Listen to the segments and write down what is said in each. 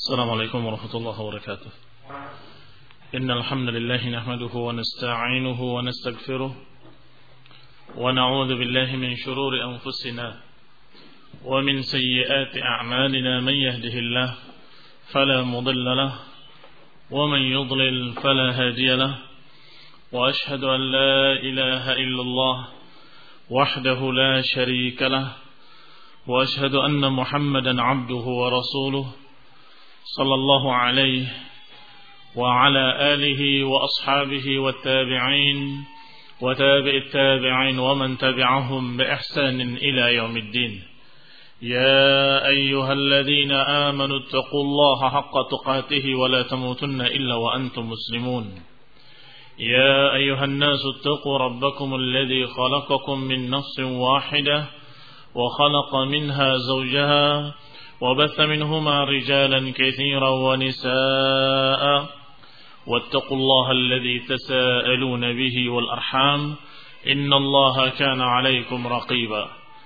السلام عليكم ورحمة الله وبركاته. إن الحمد لله نحمده ونستعينه ونستغفره ونعوذ بالله من شرور أنفسنا ومن سيئات أعمالنا. من يهده الله فلا مضل له ومن يضلل فلا هادي له، وأشهد أن لا إله إلا الله وحده لا شريك له، وأشهد أن محمدا عبده ورسوله صلى الله عليه وعلى آله وأصحابه والتابعين وتابع التابعين ومن تبعهم بإحسان إلى يوم الدين. يا أيها الذين آمنوا اتقوا الله حق تقاته ولا تموتن إلا وأنتم مسلمون. يا أيها الناس اتقوا ربكم الذي خلقكم من نفس واحدة وخلق منها زوجها وبث منهما رجالا كثيرا ونساء، واتقوا الله الذي تساءلون به والأرحام إن الله كان عليكم رقيبا.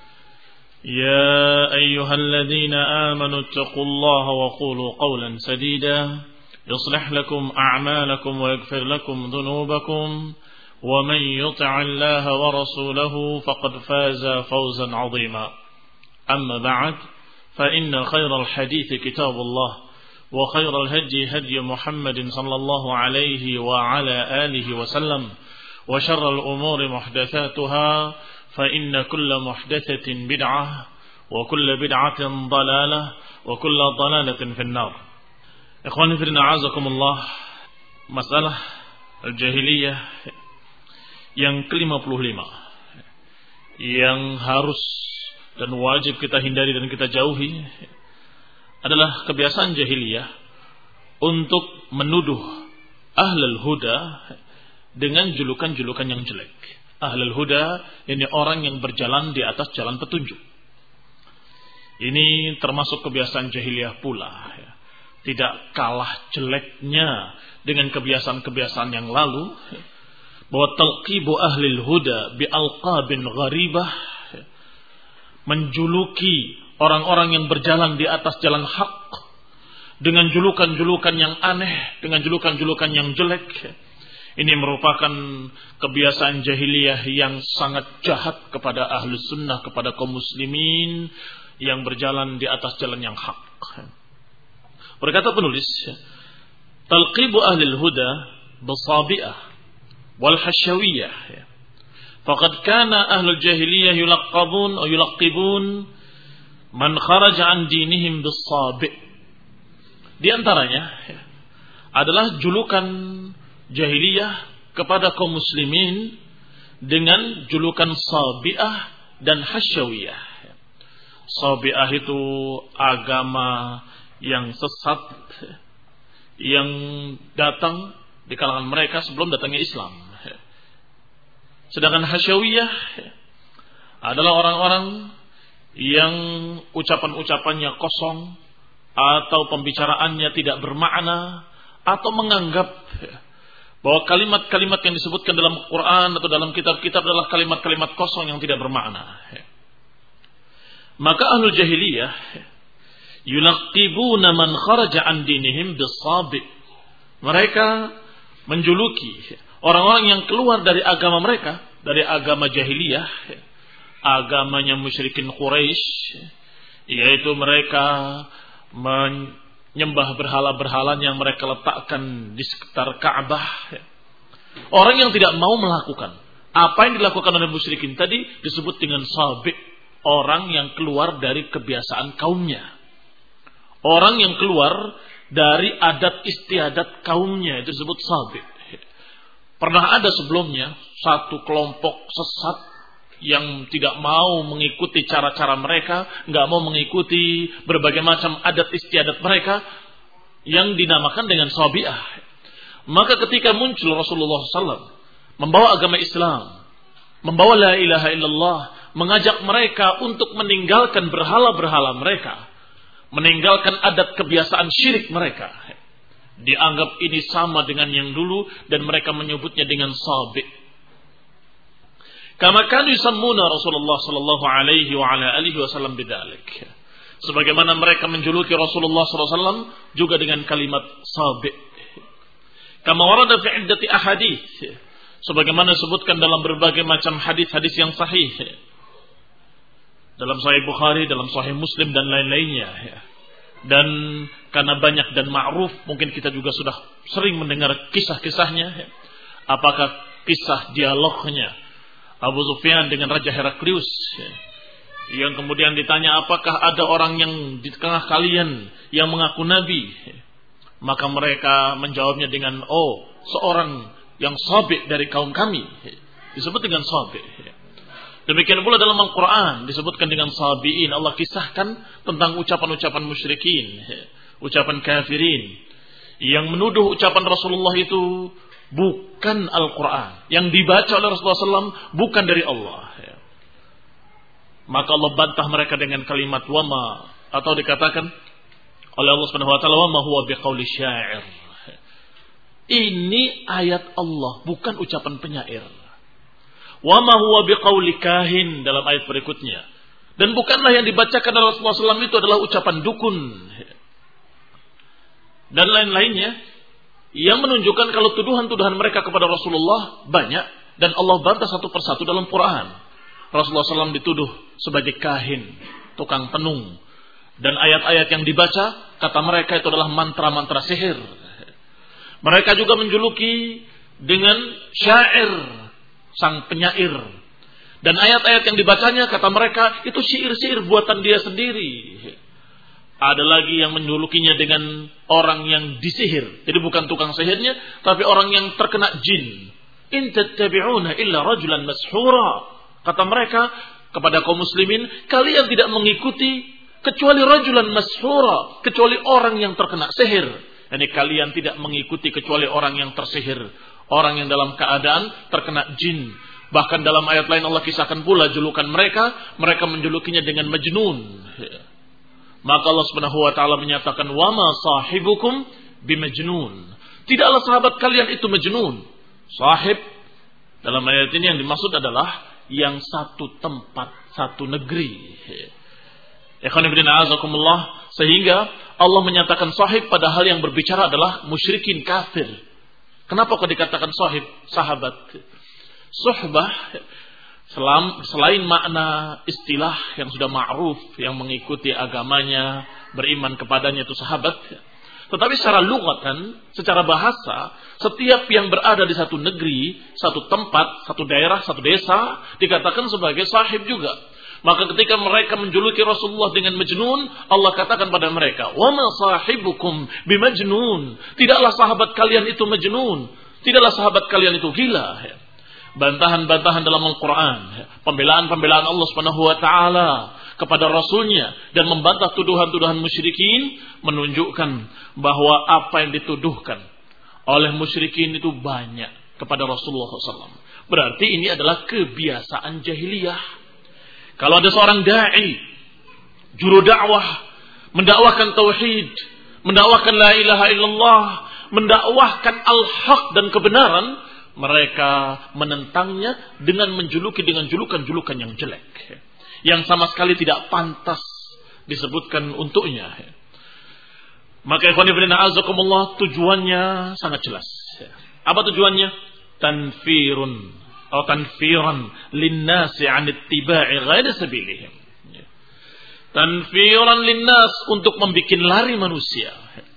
يا أيها الذين آمنوا اتقوا الله وقولوا قولا سديدا يصلح لكم أعمالكم ويغفر لكم ذنوبكم، ومن يطع الله ورسوله فقد فاز فوزا عظيما. أما بعد، فإن خير الحديث كتاب الله، وخير الهدي هدي محمد صلى الله عليه وعلى آله وسلم، وشر الأمور محدثاتها، فإن كل محدثة بدعة وكل بدعة ضلالة وكل ضلالة في النار. Ikhwani fillah, a'azakumullah. Masalah al-jahiliyah yang ke-55 yang harus dan wajib kita hindari dan kita jauhi adalah kebiasaan jahiliyah untuk menuduh ahlul huda dengan julukan-julukan yang jelek. Ahlul huda ini orang yang berjalan di atas jalan petunjuk. Ini termasuk kebiasaan jahiliyah pula. Tidak kalah jeleknya dengan kebiasaan-kebiasaan yang lalu, bahwa talqibu ahlil huda bi alqabin gharibah, menjuluki orang-orang yang berjalan di atas jalan hak dengan julukan-julukan yang aneh, dengan julukan-julukan yang jelek. Ini merupakan kebiasaan jahiliyah yang sangat jahat kepada ahlus sunnah, kepada kaum muslimin yang berjalan di atas jalan yang hak. Berkata penulis, talqibu ahlil huda bisabi'ah wal hasyawiyah, faqad kana ahlul jahiliyah yulaqibun man kharaja an dinihim bis-sabi'. Di antaranya adalah julukan jahiliyah kepada kaum muslimin dengan julukan sabi'ah dan hasyawiyah. Sabi'ah itu agama yang sesat yang datang di kalangan mereka sebelum datangnya Islam. Sedangkan hasyawiyah adalah orang-orang yang ucapan-ucapannya kosong atau pembicaraannya tidak bermakna, atau menganggap bahwa kalimat-kalimat yang disebutkan dalam Quran atau dalam kitab-kitab adalah kalimat-kalimat kosong yang tidak bermakna. Maka ahlul jahiliyah yulaqibuna man kharaja an dinihim bis-sabi'. Mereka menjuluki orang-orang yang keluar dari agama mereka, dari agama jahiliyah, agamanya musyrikin Quraisy, yaitu mereka menyembah berhala-berhala yang mereka letakkan di sekitar Ka'bah. Orang yang tidak mau melakukan apa yang dilakukan oleh musyrikin tadi disebut dengan sabi', orang yang keluar dari kebiasaan kaumnya. Orang yang keluar dari adat istiadat kaumnya itu disebut sabi'. Pernah ada sebelumnya satu kelompok sesat yang tidak mau mengikuti cara-cara mereka, nggak mau mengikuti berbagai macam adat istiadat mereka yang dinamakan dengan sabi'ah. Maka ketika muncul Rasulullah SAW membawa agama Islam, membawa la ilaha illallah, mengajak mereka untuk meninggalkan berhala-berhala mereka, meninggalkan adat kebiasaan syirik mereka, dianggap ini sama dengan yang dulu dan mereka menyebutnya dengan sabi'. Kama kanu yusammuna Rasulullah sallallahu alaihi wa ala alihi wasallam bidzalik. Sebagaimana mereka menjuluki Rasulullah SAW juga dengan kalimat sabi. Kama warada fi iddati ahadits. Sebagaimana disebutkan dalam berbagai macam hadis-hadis yang sahih. Dalam Sahih Bukhari, dalam Sahih Muslim dan lain-lainnya. Dan karena banyak dan ma'ruf, mungkin kita juga sudah sering mendengar kisah-kisahnya. Apakah kisah dialognya Abu Sufyan dengan Raja Heraklius, yang kemudian ditanya, apakah ada orang yang di tengah kalian yang mengaku nabi? Maka mereka menjawabnya dengan, oh, seorang yang sabi dari kaum kami. Disebut dengan sabi. Demikian pula dalam Al-Quran disebutkan dengan sabiin. Allah kisahkan tentang ucapan-ucapan musyrikin, ucapan kafirin, yang menuduh ucapan Rasulullah itu bukan Al-Quran, yang dibaca oleh Rasulullah SAW bukan dari Allah. Maka Allah bantah mereka dengan kalimat wama, atau dikatakan oleh Allah Subhanahu wa taala, wama huwa biqauli syair. Ini ayat Allah, bukan ucapan penyair. Wama huwa biqauli kahin dalam ayat berikutnya. Dan bukanlah yang dibacakan oleh Rasulullah SAW itu adalah ucapan dukun dan lain-lainnya, yang menunjukkan kalau tuduhan-tuduhan mereka kepada Rasulullah banyak, dan Allah bantah satu persatu dalam Quran. Rasulullah SAW dituduh sebagai kahin, tukang tenung, dan ayat-ayat yang dibaca kata mereka itu adalah mantra-mantra sihir. Mereka juga menjuluki dengan syair, sang penyair, dan ayat-ayat yang dibacanya kata mereka itu syair-syair buatan dia sendiri. Ada lagi yang menjulukinya dengan orang yang disihir. Jadi bukan tukang sihirnya, tapi orang yang terkena jin. In tattabi'una illa rajulan mashura. Kata mereka kepada kaum muslimin, kalian tidak mengikuti kecuali rajulan mashura, kecuali orang yang terkena sihir. Yani kalian tidak mengikuti kecuali orang yang tersihir, orang yang dalam keadaan terkena jin. Bahkan dalam ayat lain Allah kisahkan pula julukan mereka menjulukinya dengan majnun. Maka Allah Subhanahu wa taala menyatakan, wa ma sahibukum bimajnun. Tidaklah sahabat kalian itu majnun. Sahib dalam ayat ini yang dimaksud adalah yang satu tempat, satu negeri. Ikhwan fillah azakumullah, sehingga Allah menyatakan sahib padahal yang berbicara adalah musyrikin kafir. Kenapa kok dikatakan sahib, sahabat? Suhbah selain makna istilah yang sudah ma'ruf, yang mengikuti agamanya, beriman kepadanya itu sahabat, tetapi secara lugatan, secara bahasa, setiap yang berada di satu negeri, satu tempat, satu daerah, satu desa dikatakan sebagai sahib juga. Maka ketika mereka menjuluki Rasulullah dengan majnun, Allah katakan pada mereka, wa ma sahibukum bimajnun. Tidaklah sahabat kalian itu majnun, tidaklah sahabat kalian itu gila. Bantahan-bantahan dalam Al-Quran, pembelaan-pembelaan Allah Subhanahu wa taala kepada Rasulnya, dan membantah tuduhan-tuduhan musyrikin, menunjukkan bahwa apa yang dituduhkan oleh musyrikin itu banyak kepada Rasulullah SAW. Berarti ini adalah kebiasaan jahiliyah. Kalau ada seorang da'i, juru dakwah, mendakwahkan tauhid, mendakwahkan la ilaha illallah, mendakwahkan al-haq dan kebenaran, mereka menentangnya dengan menjuluki dengan julukan-julukan yang jelek, yang sama sekali tidak pantas disebutkan untuknya. Maka ikhwan fillah azakumullah, tujuannya sangat jelas. Apa tujuannya? Tanfiran linnasi 'an ittiba'i ghairi sabilihim. Tanfiran linnas, untuk membikin lari manusia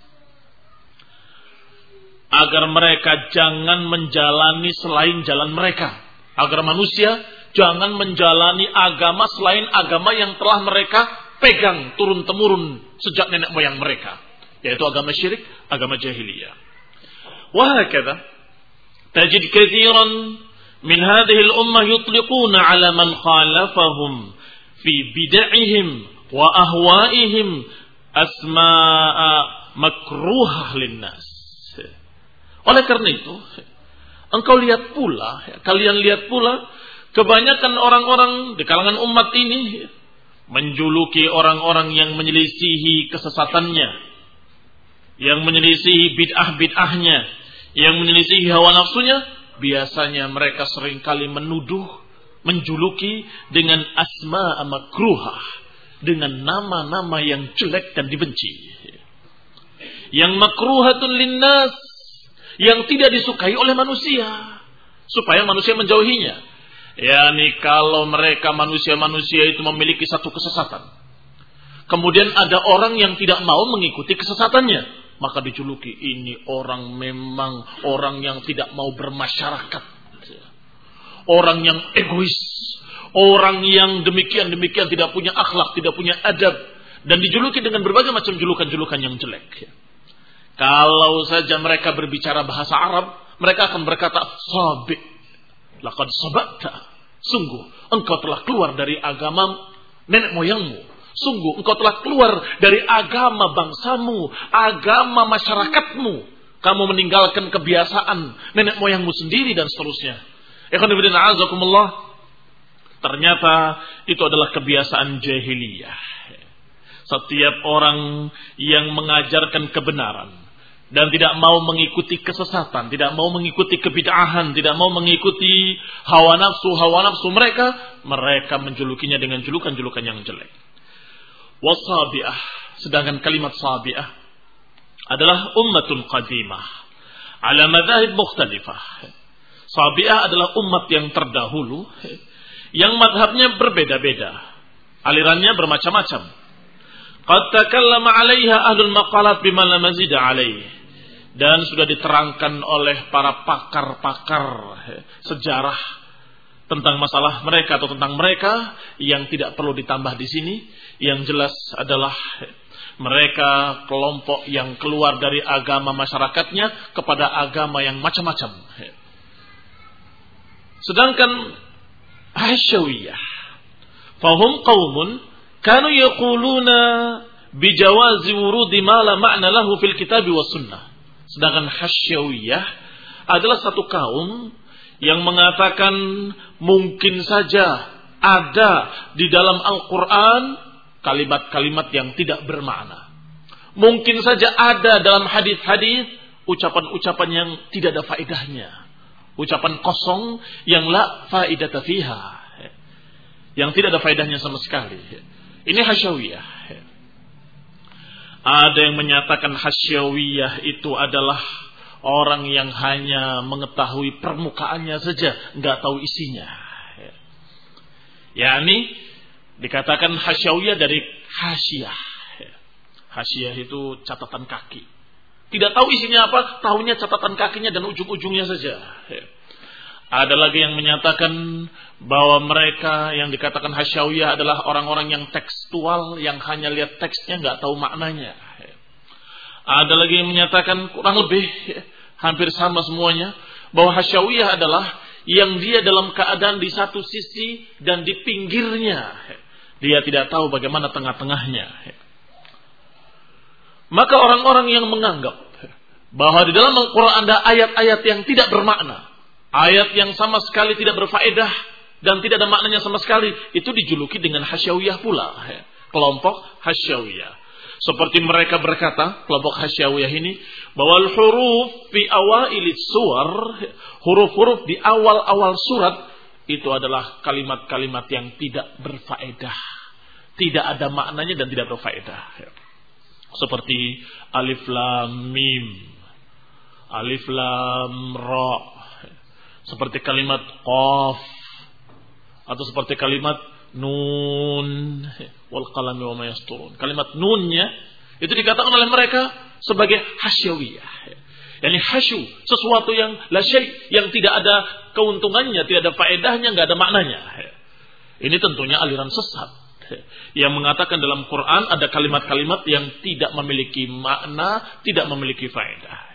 agar mereka jangan menjalani selain jalan mereka, agar manusia jangan menjalani agama selain agama yang telah mereka pegang turun-temurun sejak nenek moyang mereka, yaitu agama syirik, agama jahiliyah. Wa hakadha tajid katsiran min hadhihi al-ummah yutliquna 'ala man khalafahum fi bid'ihim wa ahwa'ihim asma'a makruhah linnas. Oleh karena itu, kalian lihat pula, kebanyakan orang-orang di kalangan umat ini menjuluki orang-orang yang menyelisihi kesesatannya, yang menyelisihi bid'ah-bid'ahnya, yang menyelisihi hawa nafsunya. Biasanya mereka seringkali menuduh, menjuluki dengan asma makruhah, dengan nama-nama yang jelek dan dibenci. Yang makruhatun linnas, yang tidak disukai oleh manusia, supaya manusia menjauhinya. Yani kalau mereka manusia-manusia itu memiliki satu kesesatan, kemudian ada orang yang tidak mau mengikuti kesesatannya, maka dijuluki ini orang memang orang yang tidak mau bermasyarakat, orang yang egois, orang yang demikian tidak punya akhlak, tidak punya adab, dan dijuluki dengan berbagai macam julukan-julukan yang jelek. Kalau saja mereka berbicara bahasa Arab, mereka akan berkata, sabi, laqad sabata, sungguh engkau telah keluar dari agama nenek moyangmu, sungguh engkau telah keluar dari agama bangsamu, agama masyarakatmu, kamu meninggalkan kebiasaan nenek moyangmu sendiri dan seterusnya. Ikhwan fillah a'azakumullah. Ternyata itu adalah kebiasaan jahiliyah. Setiap orang yang mengajarkan kebenaran dan tidak mau mengikuti kesesatan, tidak mau mengikuti kebid'ahan, tidak mau mengikuti hawa nafsu mereka menjulukinya dengan julukan-julukan yang jelek. Wasabi'ah, sedangkan kalimat sabi'ah adalah ummatun qadimah ala madzahib mukhtalifah. Sabi'ah adalah umat yang terdahulu yang madhabnya berbeda-beda, alirannya bermacam-macam. Qad takallama 'alaiha ahlul maqalat bima la mazida 'alaihi. Dan sudah diterangkan oleh para pakar-pakar sejarah tentang masalah mereka atau tentang mereka yang tidak perlu ditambah di sini. Yang jelas adalah mereka kelompok yang keluar dari agama masyarakatnya kepada agama yang macam-macam. Sedangkan Hasyawiyah, fahum qaumun kanu yaquluna bijawazi wurudi ma la ma'na lahu fil kitab was sunnah. Sedangkan Hasyawiyah adalah satu kaum yang mengatakan mungkin saja ada di dalam Al-Quran kalimat-kalimat yang tidak bermakna. Mungkin saja ada dalam hadis-hadis ucapan-ucapan yang tidak ada faedahnya. Ucapan kosong yang la faidata fiha, yang tidak ada faedahnya sama sekali. Ini Hasyawiyah. Ada yang menyatakan Hasyawiyah itu adalah orang yang hanya mengetahui permukaannya saja, nggak tahu isinya. Yani dikatakan Hasyawiyah dari hasyiyah. Hasyiyah itu catatan kaki. Tidak tahu isinya apa, tahunya catatan kakinya dan ujung-ujungnya saja. Ada lagi yang menyatakan bahwa mereka yang dikatakan Hasyawiyah adalah orang-orang yang tekstual, yang hanya lihat teksnya nggak tahu maknanya. Ada lagi yang menyatakan kurang lebih hampir sama semuanya, bahwa Hasyawiyah adalah yang dia dalam keadaan di satu sisi dan di pinggirnya. Dia tidak tahu bagaimana tengah-tengahnya. Maka orang-orang yang menganggap bahwa di dalam Al-Quran ada ayat-ayat yang tidak bermakna, ayat yang sama sekali tidak berfaedah dan tidak ada maknanya sama sekali, itu dijuluki dengan Hasyawiyah pula. Kelompok Hasyawiyah. Seperti mereka berkata, kelompok Hasyawiyah ini, bahwa al-huruf fi awailis suwar, huruf-huruf di awal-awal surat, itu adalah kalimat-kalimat yang tidak berfaedah. Tidak ada maknanya dan tidak berfaedah. Seperti alif lam mim, alif lam ra, seperti kalimat qaf, atau seperti kalimat nun, wal qalami wa ma yasturun. Kalimat nunnya itu dikatakan oleh mereka sebagai hasyawiyah. Yani hasyu, sesuatu yang la syai', yang tidak ada keuntungannya, tidak ada faedahnya, enggak ada maknanya. Ini tentunya aliran sesat yang mengatakan dalam Quran ada kalimat-kalimat yang tidak memiliki makna, tidak memiliki faedah.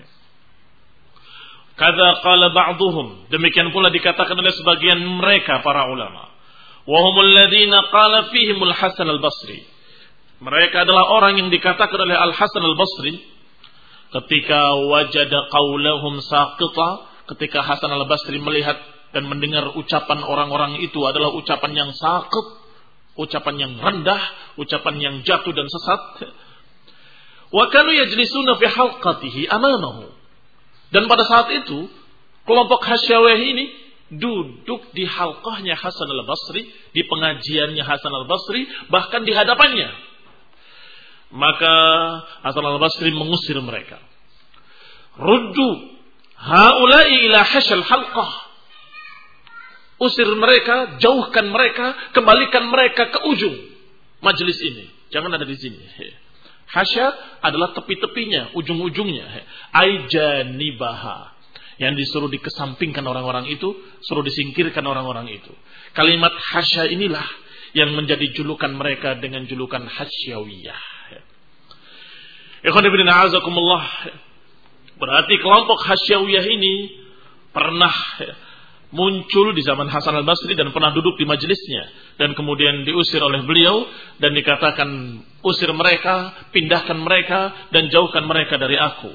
Kadza qala ba'dhum, demikian pula dikatakan oleh sebagian mereka para ulama. Wa humul ladzina qala fihimul Hasan al-Basri. Mereka adalah orang yang dikatakan oleh Al-Hasan al-Basri ketika wajada qaulahum saqita, ketika Hasan al-Basri melihat dan mendengar ucapan orang-orang itu adalah ucapan yang saqit, ucapan yang rendah, ucapan yang jatuh dan sesat. Wa kanu yajlisuna fi halqatihi amamahu. Dan pada saat itu kelompok Hasyawiyah ini duduk di halqahnya Hasan al-Basri, di pengajiannya Hasan al-Basri, bahkan di hadapannya. Maka Hasan al-Basri mengusir mereka. Ruddu haula'i ila hashal halqah. Usir mereka, jauhkan mereka, kembalikan mereka ke ujung majelis ini. Jangan ada di sini. Hasya adalah tepi-tepinya, ujung-ujungnya. Aijanibaha. Yang disuruh dikesampingkan orang-orang itu, suruh disingkirkan orang-orang itu. Kalimat hasya inilah yang menjadi julukan mereka dengan julukan hasyawiyah. Ikhwan fillah a'azakumullah. Berarti kelompok hasyawiyah ini pernah muncul di zaman Hasan al-Basri dan pernah duduk di majelisnya. Dan kemudian diusir oleh beliau dan dikatakan usir mereka, pindahkan mereka dan jauhkan mereka dari aku.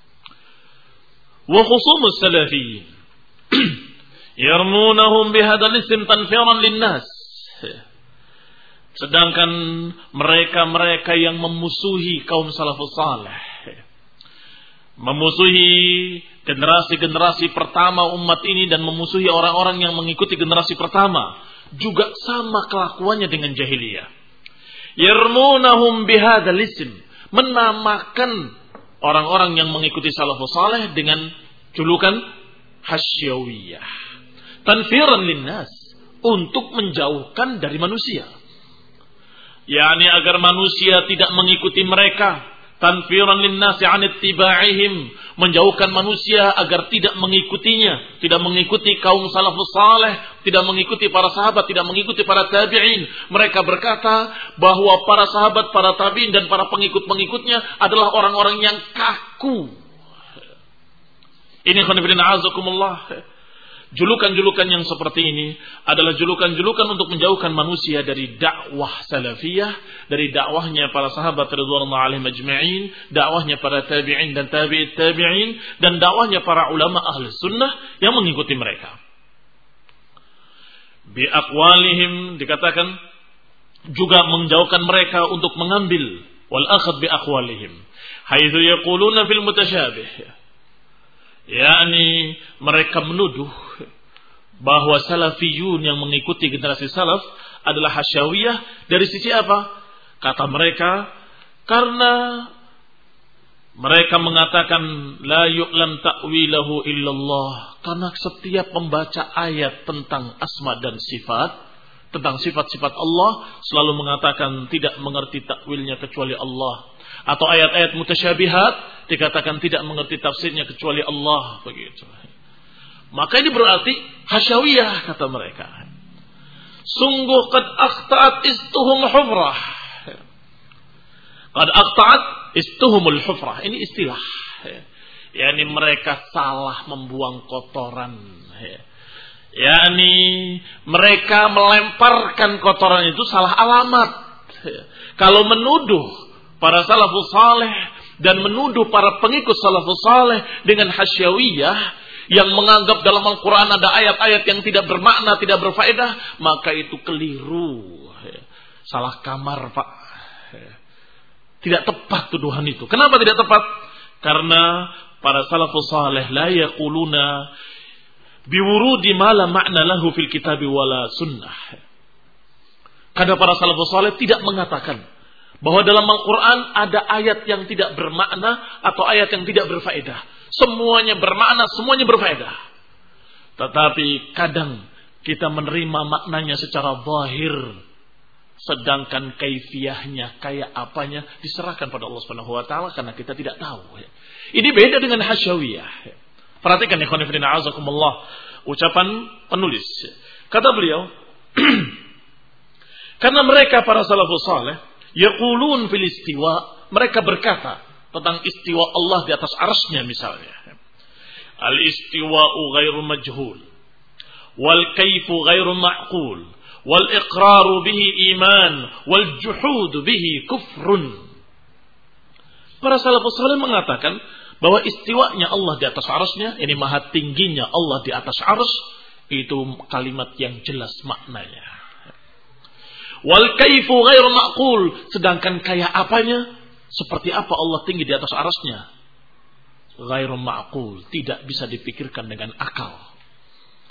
Wa khusumus salafiyin yarmunahum bihadzal ism tanfiran linnas. Sedangkan mereka-mereka yang memusuhi kaum salafus saleh, memusuhi generasi-generasi pertama umat ini dan memusuhi orang-orang yang mengikuti generasi pertama, juga sama kelakuannya dengan jahiliyah. Yarmunahum bihadzal ism, menamakan orang-orang yang mengikuti salafus saleh dengan julukan hasyawiyah. Tanfiran linnas, untuk menjauhkan dari manusia. yakni agar manusia tidak mengikuti mereka. Tanfiran linnasi an ittiba'ihim, menjauhkan manusia agar tidak mengikutinya, tidak mengikuti kaum salafus saleh, tidak mengikuti para sahabat, tidak mengikuti para tabi'in. Mereka berkata bahwa para sahabat, para tabi'in dan para pengikut-pengikutnya adalah orang-orang yang kaku. Ini khonifidina azakumullah. Julukan-julukan yang seperti ini adalah julukan-julukan untuk menjauhkan manusia dari dakwah salafiyah, dari dakwahnya para sahabat radhiyallahu alaihim ajma'in, dakwahnya para tabi'in dan tabi'it tabi'in, dan dakwahnya para ulama ahli sunnah yang mengikuti mereka. Bi aqwalihim, dikatakan juga menjauhkan mereka untuk mengambil wal akhad bi aqwalihim, haitsu yaquluna fil mutasyabih. Yakni mereka menuduh bahwa salafiyun yang mengikuti generasi salaf adalah hasyawiyah. Dari sisi apa? Kata mereka, karena mereka mengatakan la yu'lam ta'wilahu illallah, karena setiap membaca ayat tentang asma dan sifat, tentang sifat-sifat Allah, selalu mengatakan tidak mengerti takwilnya kecuali Allah. Atau ayat-ayat mutasyabihat dikatakan tidak mengerti tafsirnya kecuali Allah, begitu. Maka ini berarti hasyawiyah, kata mereka. Sungguh qad aqta'at istuhum hufrah. Qad aqta'at istuhumul hufrah. Ini istilah. Yani mereka salah membuang kotoran. Yani mereka melemparkan kotoran itu salah alamat. Kalau menuduh para salafus saleh dan menuduh para pengikut salafus saleh dengan hasyawiyah yang menganggap dalam Al-Quran ada ayat-ayat yang tidak bermakna, tidak berfaedah, maka itu keliru. Salah kamar, Pak. Tidak tepat tuduhan itu. Kenapa tidak tepat? Karena para salafus saleh la yaquluna biwurudi ma la ma'na lahu fil kitabi wala sunnah. Karena para salafus saleh tidak mengatakan bahwa dalam Al-Quran ada ayat yang tidak bermakna atau ayat yang tidak berfaedah. Semuanya bermakna, semuanya berfaedah. Tetapi kadang kita menerima maknanya secara zahir, sedangkan kaifiyahnya, kayak apanya, diserahkan pada Allah Subhanahu wa taala karena kita tidak tahu. Ini beda dengan hasyawiyah. Perhatikan ikhwan fillah azakumullah, ucapan penulis. Kata beliau, karena mereka para salafus saleh yaqulun fil istiwa, mereka berkata tentang istiwa Allah di atas arsy-Nya misalnya. Al istiwa'u ghairu majhul, wal kaifu ghairu ma'qul, wal iqraru bihi iman, wal juhud bihi kufrun. Para salafus saleh mengatakan bahwa istiwanya Allah di atas arsy-Nya, ini maha tingginya Allah di atas arsy, itu kalimat yang jelas maknanya. Wal kaifu ghairu ma'qul, sedangkan kayak apanya, seperti apa Allah tinggi di atas arasnya, ghairu ma'qul, tidak bisa dipikirkan dengan akal.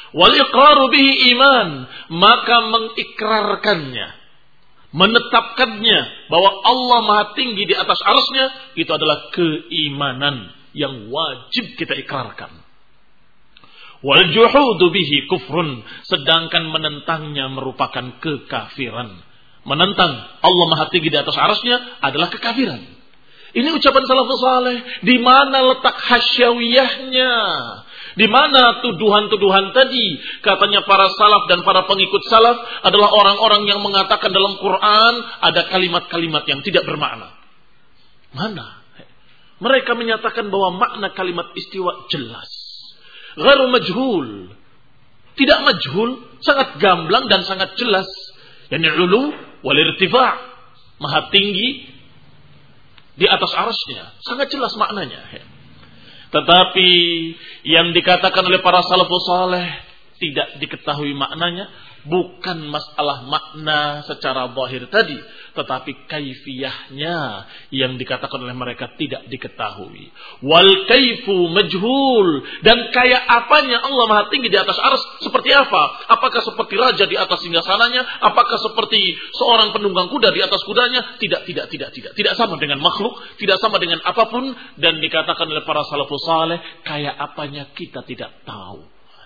Wal iqraru bihi iman, maka mengikrarkannya, menetapkannya bahwa Allah Maha tinggi di atas arsy-Nya, itu adalah keimanan yang wajib kita ikrarkan. Wal juhudu bihi kufrun, sedangkan menentangnya merupakan kekafiran. Menentang Allah Maha tinggi di atas arsy-Nya adalah kekafiran. Ini ucapan salafus saleh. Di mana letak hasyawiyahnya? Di mana tuduhan-tuduhan tadi? Katanya para salaf dan para pengikut salaf adalah orang-orang yang mengatakan dalam Quran ada kalimat-kalimat yang tidak bermakna. Mana? Mereka menyatakan bahwa makna kalimat istiwa jelas. Ghairu majhul. Tidak majhul, sangat gamblang dan sangat jelas. Yani ulu wal irtifa', maha tinggi di atas arsy-Nya, sangat jelas maknanya. Tetapi yang dikatakan oleh para salafus saleh tidak diketahui maknanya, bukan masalah makna secara zahir tadi, tetapi kaifiyahnya yang dikatakan oleh mereka tidak diketahui. Wal kaifu majhul, dan kayak apanya Allah Maha tinggi di atas arsy seperti apa? Apakah seperti raja di atas singgasananya? Apakah seperti seorang penunggang kuda di atas kudanya? Tidak sama dengan makhluk, tidak sama dengan apapun, dan dikatakan oleh para salafus saleh kayak apanya kita tidak tahu.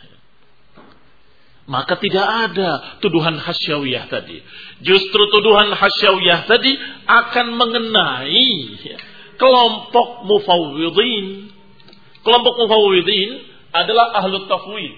Maka tidak ada tuduhan hasyawiyah tadi. Justru tuduhan hasyawiyah tadi akan mengenai kelompok mufawwidin. Kelompok mufawwidin adalah ahlut tafwid.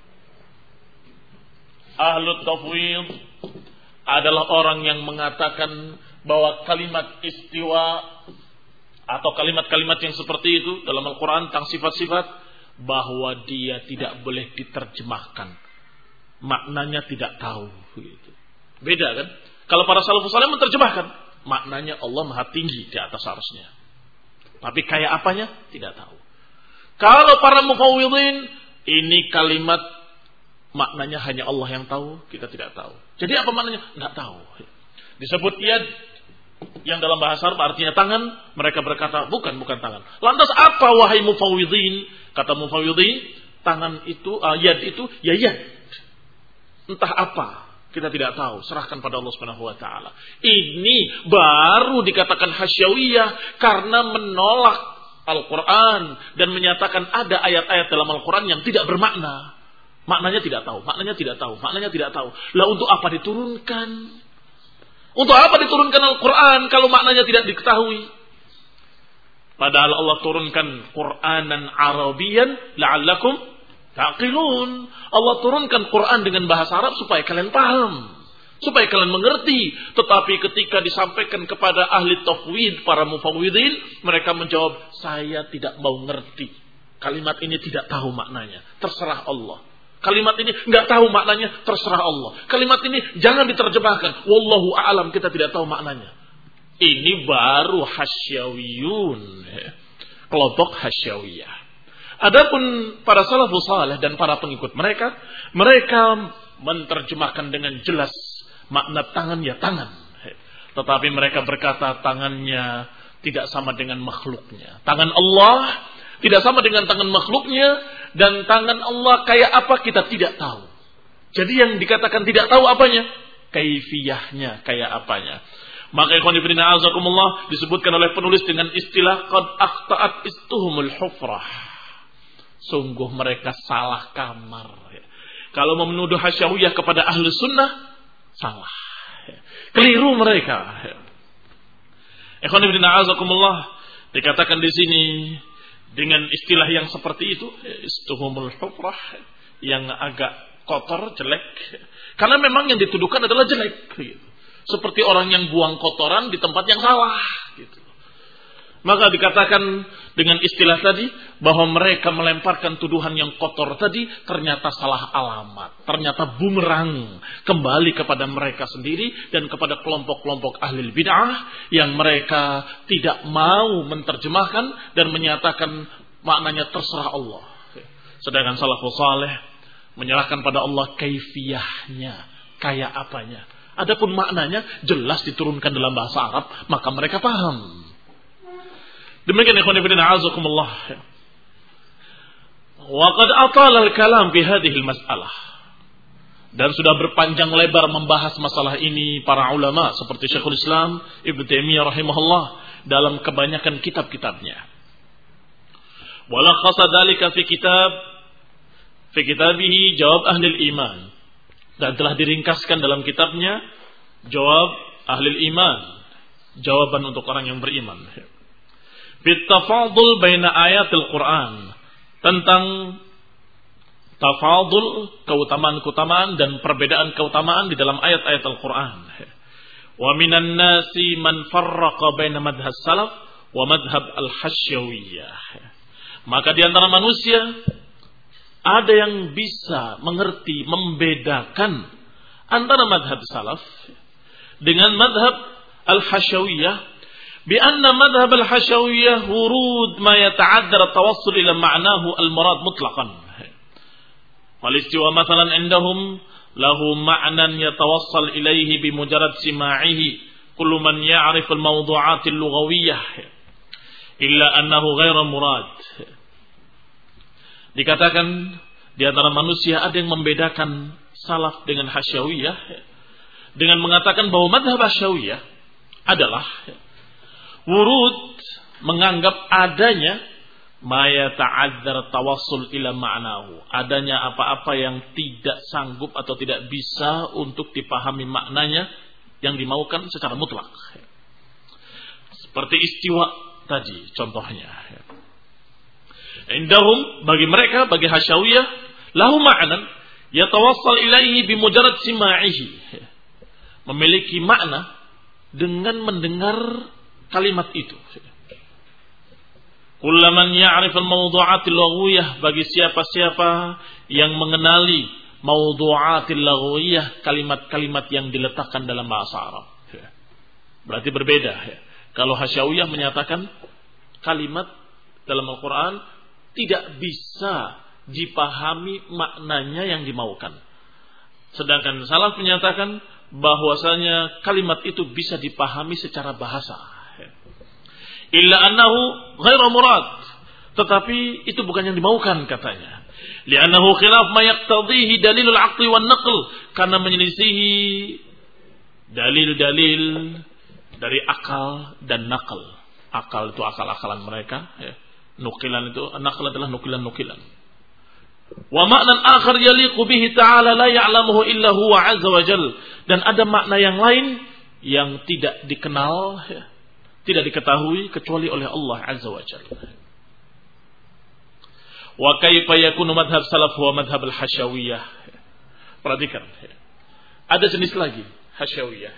Ahlut tafwid adalah orang yang mengatakan bahwa kalimat istiwa atau kalimat-kalimat yang seperti itu dalam Al-Quran tentang sifat-sifat, bahwa dia tidak boleh diterjemahkan. Maknanya tidak tahu. Beda kan? Kalau para salafus saleh menerjemahkan, maknanya Allah Maha tinggi di atas arsy-Nya. Tapi kayak apanya? Tidak tahu. Kalau para mufawwidin, ini kalimat maknanya hanya Allah yang tahu, kita tidak tahu. Jadi apa maknanya? Tidak tahu. Disebut yad, yang dalam bahasa Arab artinya tangan, mereka berkata bukan tangan. Lantas apa wahai mufawwidin? Kata mufawwidin, tangan itu, yad itu, ya yad. Entah apa, kita tidak tahu, serahkan pada Allah Subhanahu wa taala. Ini baru dikatakan hasyawiyah karena menolak Al-Qur'an dan menyatakan ada ayat-ayat dalam Al-Qur'an yang tidak bermakna. Maknanya tidak tahu, maknanya tidak tahu, maknanya tidak tahu. Lah untuk apa diturunkan? Untuk apa diturunkan Al-Qur'an kalau maknanya tidak diketahui? Padahal Allah turunkan Qur'anan Arabiyan la'allakum ta'qilun. Allah turunkan Quran dengan bahasa Arab supaya kalian paham, supaya kalian mengerti. Tetapi ketika disampaikan kepada ahli tafwid, para mufawwidin, mereka menjawab, saya tidak mau ngerti. Kalimat ini tidak tahu maknanya, terserah Allah. Kalimat ini enggak tahu maknanya, terserah Allah. Kalimat ini jangan diterjemahkan, wallahu a'lam, kita tidak tahu maknanya. Ini baru hasyawiyun, kelompok hasyawiyah. Adapun para salafus saleh dan para pengikut mereka menerjemahkan dengan jelas makna tangan ya tangan. Tetapi mereka berkata tangannya tidak sama dengan makhluknya. Tangan Allah tidak sama dengan tangan makhluknya, dan tangan Allah kayak apa kita tidak tahu. Jadi yang dikatakan tidak tahu apanya? Kaifiyahnya kayak apanya. Maka ikhwan fillah azakumullah disebutkan oleh penulis dengan istilah qad aqta'at istuhumul hufrah. Sungguh mereka salah kamar. Kalau mau menuduh hasyawiyah kepada ahli sunnah, salah. Keliru mereka. Ikhwan fillah azakumullah, dikatakan di sini dengan istilah yang seperti itu, istuhumul hufrah, yang agak kotor, jelek. Karena memang yang dituduhkan adalah jelek. Seperti orang yang buang kotoran di tempat yang salah. Maka dikatakan dengan istilah tadi bahwa mereka melemparkan tuduhan yang kotor tadi ternyata salah alamat. Ternyata bumerang kembali kepada mereka sendiri dan kepada kelompok-kelompok ahli bid'ah yang mereka tidak mau menerjemahkan dan menyatakan maknanya terserah Allah. Sedangkan salafus saleh menyerahkan pada Allah kaifiyahnya, kayak apanya. Adapun maknanya jelas diturunkan dalam bahasa Arab, maka mereka paham. Demikian ikhwan fillah azakumullah. Wa qad atala al-kalam fi hadhihi al-mas'alah. Dan sudah berpanjang lebar membahas masalah ini para ulama seperti Syekhul Islam Ibnu Taimiyah rahimahullah dalam kebanyakan kitab-kitabnya. Walakhasa dzalika fi kitabihi Jawab Ahlul Iman, dan telah diringkaskan dalam kitabnya Jawab Ahlul Iman, jawaban untuk orang yang beriman. Bitafadul baina ayatil Quran, tentang tafadul, keutamaan-keutamaan dan perbedaan keutamaan di dalam ayat-ayat Al-Quran. Wa minan nasi man farraqa baina madhhab salaf wa madhhab al-hasyawiyah. Maka di antara manusia ada yang bisa mengerti, membedakan antara madhab salaf dengan madhab al-hasyawiyah, bi anna madhab al-hasyawiyah wurud ma yata'addar tawassul ila ma'nahu al-murad mutlaqan. Wal-istiwa mathalan indahum lahu ma'nan yatawassal ilaihi bimujarrad sima'ihi kullu man ya'rif al-mawdu'at al-lughawiyyah illa annahu ghairu murad. Dikatakan di antara manusia ada yang membedakan salaf dengan hasyawiyah dengan mengatakan bahwa madhab hasyawiyah adalah wurud, menganggap adanya ma yata'azzar tawassul ila ma'nahu, adanya apa-apa yang tidak sanggup atau tidak bisa untuk dipahami maknanya yang dimaukan secara mutlak. Seperti istiwa tadi contohnya. Indahum, bagi mereka, bagi hasyawiyah, lahu ma'nan yatawassal ilaihi bimujarrad sima'ihi, memiliki makna dengan mendengar kalimat itu. Kullaman ya'rif al-mawdu'atil laghwiyah, bagi siapa-siapa yang mengenali mawdu'atil laghwiyah, kalimat-kalimat yang diletakkan dalam bahasa Arab. Berarti berbeda. Kalau hasyawiyah menyatakan kalimat dalam Al-Quran tidak bisa dipahami maknanya yang dimaukan. Sedangkan salaf menyatakan bahwasanya kalimat itu bisa dipahami secara bahasa. Illa annahu ghairu murad, tetapi itu bukan yang dimaukan katanya. Li'annahu khilaf ma yaqtadhihi dalilul aqli wan naql, karena menyelisihi dalil-dalil dari akal dan naql. Akal itu akal-akalan mereka, ya. Nukilan itu, naql adalah nukilan-nukilan. Wa ma'nan akhar yaliqu bihi ta'ala la ya'lamuhu illa huwa 'azza wa jalla, dan ada makna yang lain yang tidak dikenal, ya, tidak diketahui kecuali oleh Allah Azza wa Jalla. Wa kaifa yakunu madhab salaf wa madhab al-hasyawiyah. Perhatikan. Ada jenis lagi hasyawiyah,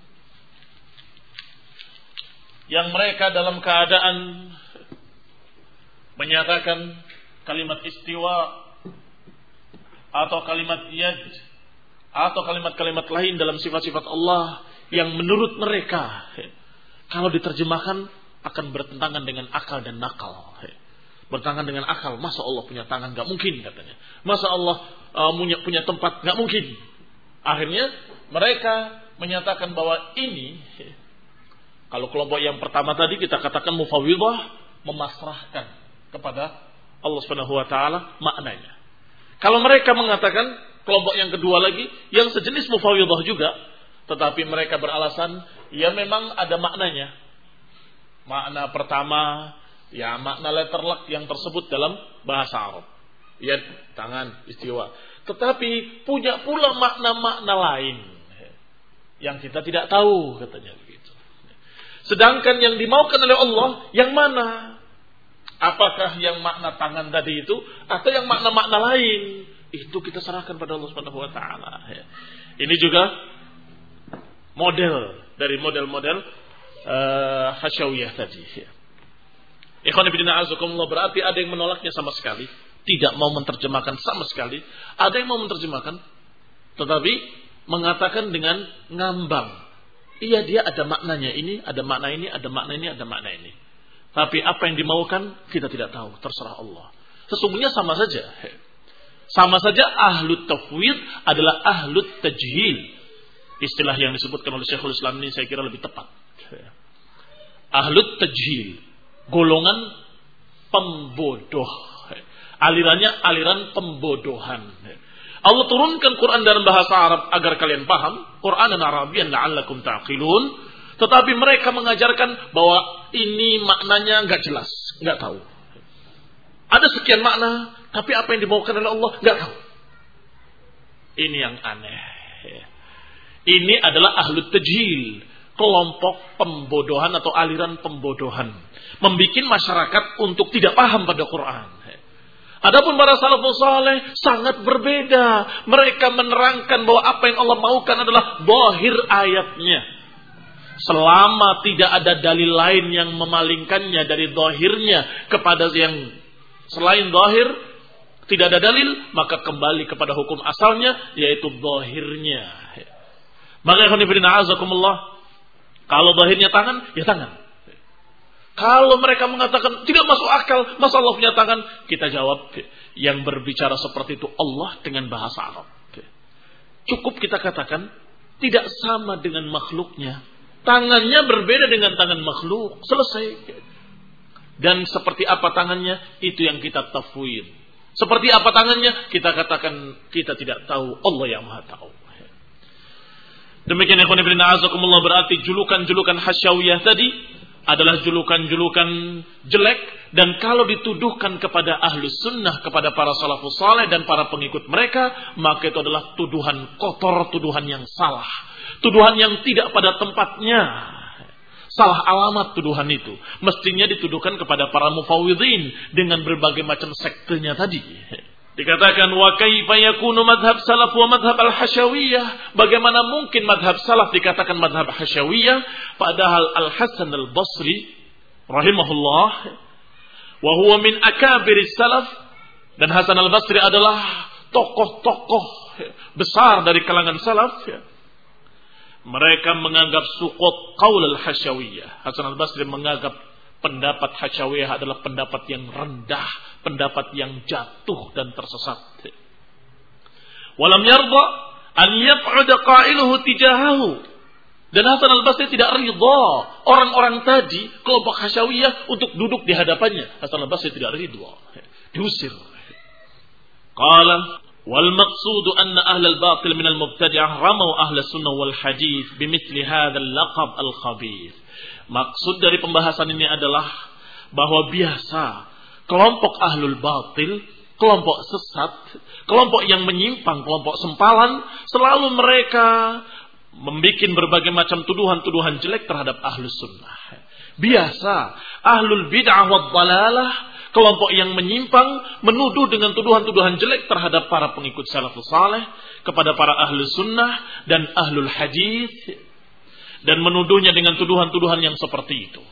yang mereka dalam keadaan menyatakan kalimat istiwa atau kalimat yad atau kalimat-kalimat lain dalam sifat-sifat Allah yang menurut mereka kalau diterjemahkan akan bertentangan dengan akal dan nakal. Bertentangan dengan akal. Masa Allah punya tangan? Gak mungkin katanya. Masa Allah punya tempat? Gak mungkin. Akhirnya mereka menyatakan bahwa ini, kalau kelompok yang pertama tadi kita katakan mufawwidah, memasrahkan kepada Allah Subhanahu wa taala maknanya. Kalau mereka mengatakan kelompok yang kedua lagi yang sejenis mufawwidah juga, tetapi mereka beralasan ya memang ada maknanya. Makna pertama, ya makna letterlek yang tersebut dalam bahasa Arab. Ya, tangan, istiwa. Tetapi punya pula makna-makna lain yang kita tidak tahu, katanya begitu. Sedangkan yang dimaukan oleh Allah yang mana? Apakah yang makna tangan tadi itu atau yang makna-makna lain? Itu kita serahkan pada Allah Subhanahu wa taala. Ini juga model dari model-model hasyawiyah tadi. Ikhwan fillah azakumullah, berarti ada yang menolaknya sama sekali, tidak mau menerjemahkan sama sekali. Ada yang mau menerjemahkan, tetapi mengatakan dengan ngambang. Iya, dia ada maknanya ini, ada makna ini, ada makna ini, ada makna ini. Tapi apa yang dimaukan kita tidak tahu, terserah Allah. Sesungguhnya sama saja. Sama saja ahlut tafwid adalah ahlut tajhil. Istilah yang disebutkan oleh Syekhul Islam ini saya kira lebih tepat. Ahlut tajhil, golongan pembodoh. Alirannya aliran pembodohan. Allah turunkan Quran dalam bahasa Arab agar kalian paham. Qur'anan Arabiyyan la'allakum ta'qilun. Tetapi mereka mengajarkan bahwa ini maknanya enggak jelas, enggak tahu. Ada sekian makna, tapi apa yang dibawakan oleh Allah enggak tahu. Ini yang aneh. Ini adalah ahlu tajhil, kelompok pembodohan atau aliran pembodohan, membikin masyarakat untuk tidak paham pada Quran. Adapun para salafus saleh sangat berbeda. Mereka menerangkan bahwa apa yang Allah maukan adalah zahir ayatnya. Selama tidak ada dalil lain yang memalingkannya dari zahirnya kepada yang selain zahir, tidak ada dalil, maka kembali kepada hukum asalnya, yaitu zahirnya. Maka ikhwan fillah azakumullah, kalau zahirnya tangan, ya tangan. Kalau mereka mengatakan tidak masuk akal, masa Allah punya tangan? Kita jawab, yang berbicara seperti itu Allah dengan bahasa Arab. Cukup kita katakan, tidak sama dengan makhluknya. Tangannya berbeda dengan tangan makhluk. Selesai. Dan seperti apa tangannya, itu yang kita tafwid. Seperti apa tangannya, kita katakan kita tidak tahu, Allah yang maha tahu. Demikian ikhwan fillah azakumullah, berarti julukan-julukan hasyawiyah tadi adalah julukan-julukan jelek, dan kalau dituduhkan kepada ahlus sunnah, kepada para salafus saleh dan para pengikut mereka, maka itu adalah tuduhan kotor, tuduhan yang salah, tuduhan yang tidak pada tempatnya, salah alamat tuduhan itu. Mestinya dituduhkan kepada para mufawwidhin dengan berbagai macam sektenya tadi. Dikatakan wa kaifa yakunu madhab salaf wa madhab al-hasyawiyah? Bagaimana mungkin madhab salaf dikatakan madhab hasyawiyah, padahal Al-Hasan Al-Basri rahimahullah wa huwa min akabir salaf, dan Hasan Al-Basri adalah tokoh-tokoh besar dari kalangan salaf. Mereka menganggap suqut qaul al-hasyawiyah. Hasan Al-Basri menganggap pendapat hasyawiyah adalah pendapat yang rendah, pendapat yang jatuh dan tersesat. Walam yarda an yaq'uda qailuhu tijahahu. Dan Hasan Al-Basri tidak ridha orang-orang tadi, kelompok hasyawiyah, untuk duduk di hadapannya. Hasan Al-Basri tidak ridha, diusir. Qala wal maqsudu anna ahlal batil min al-mubtadi'ah ramaw ahlus sunnah wal hadits bimithli hadzal laqab al-khabith. Maksud dari pembahasan ini adalah bahwa biasa kelompok ahlul batil, kelompok sesat, kelompok yang menyimpang, kelompok sempalan, selalu mereka membuat berbagai macam tuduhan-tuduhan jelek terhadap ahlus sunnah. Biasa ahlul bid'ah wad dalalah, kelompok yang menyimpang, menuduh dengan tuduhan-tuduhan jelek terhadap para pengikut salafus saleh, kepada para ahlus sunnah dan ahlul hadits, dan menuduhnya dengan tuduhan-tuduhan yang seperti itu.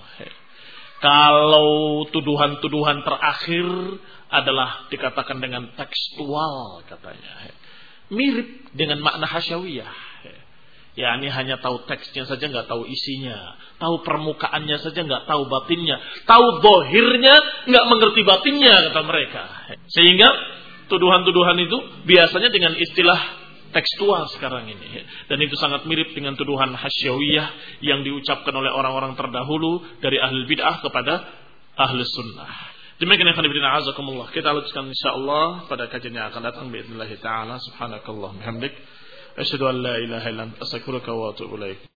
Kalau tuduhan-tuduhan terakhir adalah dikatakan dengan tekstual katanya, mirip dengan makna hasyawiyah. Ya, ini hanya tahu teksnya saja, nggak tahu isinya, tahu permukaannya saja, nggak tahu batinnya, tahu zahirnya, nggak mengerti batinnya, kata mereka. Sehingga tuduhan-tuduhan itu biasanya dengan istilah tekstual sekarang ini, dan itu sangat mirip dengan tuduhan hasyawiyah yang diucapkan oleh orang-orang terdahulu dari ahli bid'ah kepada ahli sunnah. Demikian ikhwan fillah azakumullah, kita lanjutkan insyaallah pada kajian yang akan datang باذن الله taala. Subhanakallah bihamdik, asyhadu an la ilaha illa anta, astaghfiruka wa atubu ilaik.